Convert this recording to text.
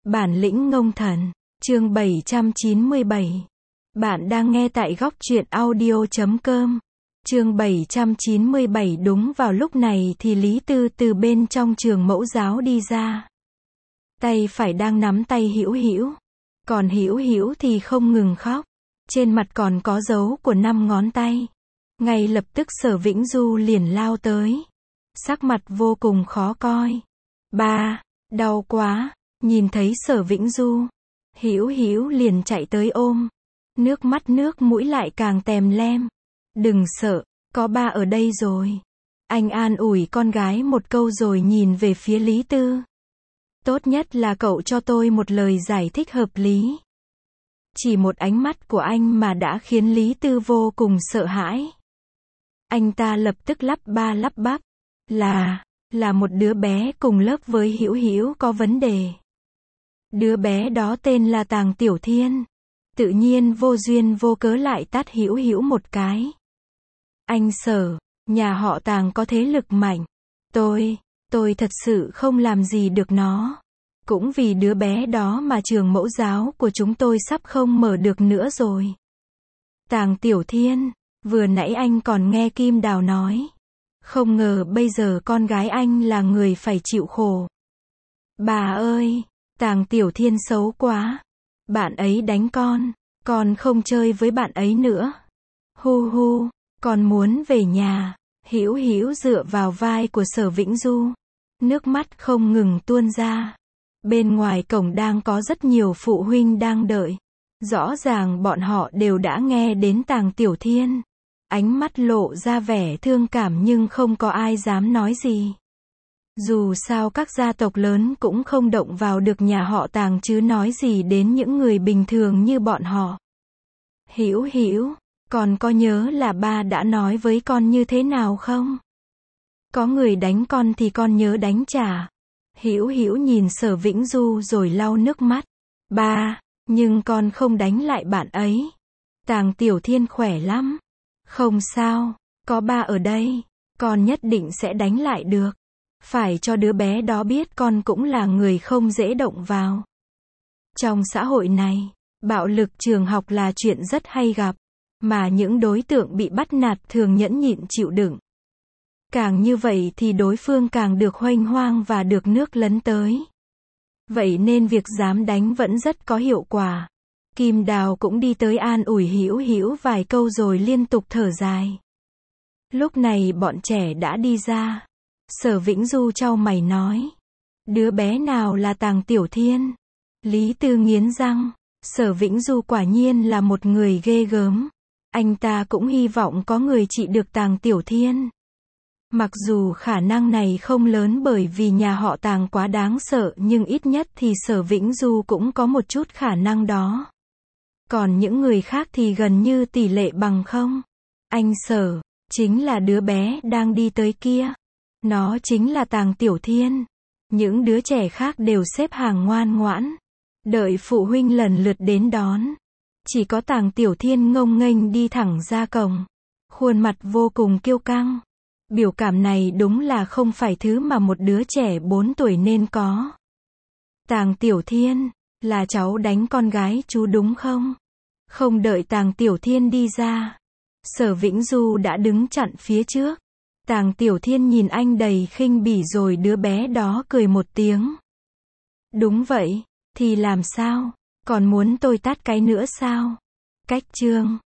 Bản lĩnh ngông thần, chương 797. Bạn đang nghe tại góc truyện audio.com. Chương 797. Đúng vào lúc này thì Lý Tư từ bên trong trường mẫu giáo đi ra. Tay phải đang nắm tay Hữu Hữu, còn Hữu Hữu thì không ngừng khóc. Trên mặt còn có dấu của 5 ngón tay. Ngay lập tức Sở Vĩnh Du liền lao tới. Sắc mặt vô cùng khó coi. Ba, đau quá. Nhìn thấy Sở Vĩnh Du, Hữu Hữu liền chạy tới ôm. Nước mắt nước mũi lại càng tèm lem. Đừng sợ, có ba ở đây rồi. Anh an ủi con gái một câu rồi nhìn về phía Lý Tư. Tốt nhất là cậu cho tôi một lời giải thích hợp lý. Chỉ một ánh mắt của anh mà đã khiến Lý Tư vô cùng sợ hãi. Anh ta lập tức lắp ba lắp bắp. Là một đứa bé cùng lớp với Hữu Hữu có vấn đề. Đứa bé đó tên là Tàng Tiểu Thiên. Tự nhiên vô duyên vô cớ lại tát Hữu Hữu một cái. Anh Sở, nhà họ Tàng có thế lực mạnh. Tôi thật sự không làm gì được nó. Cũng vì đứa bé đó mà trường mẫu giáo của chúng tôi sắp không mở được nữa rồi. Tàng Tiểu Thiên, vừa nãy anh còn nghe Kim Đào nói. Không ngờ bây giờ con gái anh là người phải chịu khổ. Bà ơi, Tàng Tiểu Thiên xấu quá. Bạn ấy đánh con không chơi với bạn ấy nữa. Hu hu, con muốn về nhà. Hữu Hữu dựa vào vai của Sở Vĩnh Du. Nước mắt không ngừng tuôn ra. Bên ngoài cổng đang có rất nhiều phụ huynh đang đợi. Rõ ràng bọn họ đều đã nghe đến Tàng Tiểu Thiên. Ánh mắt lộ ra vẻ thương cảm nhưng không có ai dám nói gì. Dù sao các gia tộc lớn cũng không động vào được nhà họ Tàng chứ nói gì đến những người bình thường như bọn họ. Hữu Hữu, con có nhớ là ba đã nói với con như thế nào không? Có người đánh con thì con nhớ đánh trả. Hữu Hữu nhìn Sở Vĩnh Du rồi lau nước mắt. Ba, nhưng con không đánh lại bạn ấy. Tàng Tiểu Thiên khỏe lắm. Không sao, có ba ở đây, con nhất định sẽ đánh lại được. Phải cho đứa bé đó biết con cũng là người không dễ động vào. Trong xã hội này, bạo lực trường học là chuyện rất hay gặp, mà những đối tượng bị bắt nạt thường nhẫn nhịn chịu đựng. Càng như vậy thì đối phương càng được huênh hoang và được nước lấn tới. Vậy nên việc dám đánh vẫn rất có hiệu quả. Kim Đào cũng đi tới an ủi Hữu Hữu vài câu rồi liên tục thở dài. Lúc này bọn trẻ đã đi ra. Sở Vĩnh Du chau mày nói. Đứa bé nào là Tàng Tiểu Thiên? Lý Tư nghiến răng. Sở Vĩnh Du quả nhiên là một người ghê gớm. Anh ta cũng hy vọng có người trị được Tàng Tiểu Thiên. Mặc dù khả năng này không lớn bởi vì nhà họ Tàng quá đáng sợ nhưng ít nhất thì Sở Vĩnh Du cũng có một chút khả năng đó. Còn những người khác thì gần như tỷ lệ bằng không. Anh Sở, chính là đứa bé đang đi tới kia. Nó chính là Tàng Tiểu Thiên. Những đứa trẻ khác đều xếp hàng ngoan ngoãn. Đợi phụ huynh lần lượt đến đón. Chỉ có Tàng Tiểu Thiên ngông nghênh đi thẳng ra cổng. Khuôn mặt vô cùng kiêu căng. Biểu cảm này đúng là không phải thứ mà một đứa trẻ 4 tuổi nên có. Tàng Tiểu Thiên, là cháu đánh con gái chú đúng không? Không đợi Tàng Tiểu Thiên đi ra. Sở Vĩnh Du đã đứng chặn phía trước. Tàng Tiểu Thiên nhìn anh đầy khinh bỉ rồi đứa bé đó cười một tiếng. Đúng vậy, thì làm sao? Còn muốn tôi tát cái nữa sao? Cách chương